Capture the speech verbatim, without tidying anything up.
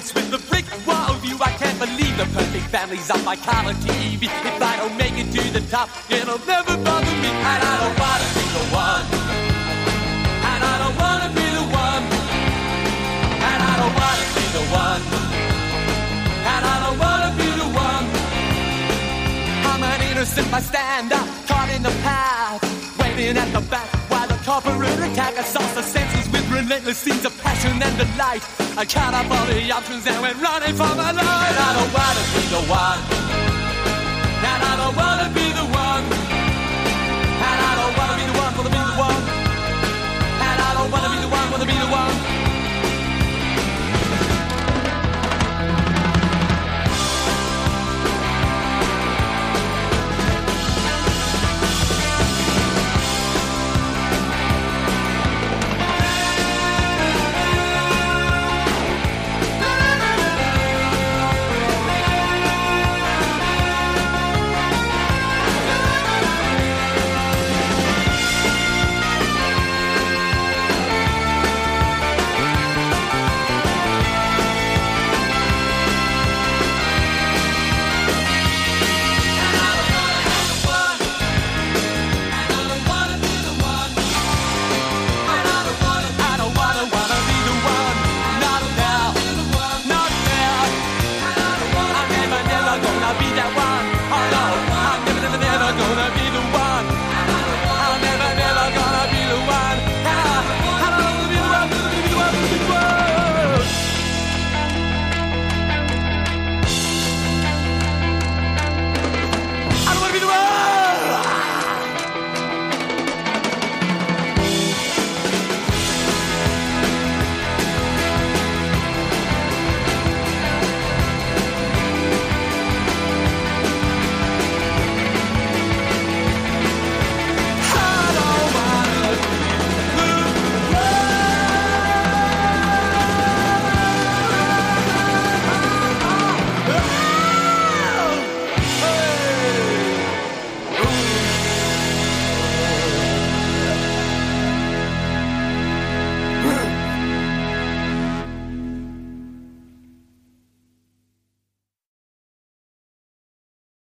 hits with the brick wall view. I can't believe the perfect family's on my collar T V. If I don't make it to the top, it'll never bother me. And I don't wanna be the one. And I don't wanna be the one. And I don't wanna be the one. And I don't wanna be the one. I'm an innocent bystander, caught in the path, waiting at the back while the corporate attack assaults the senses with relentless scenes of passion and delight. I count up all the options and went running for my life. And I don't wanna be the one.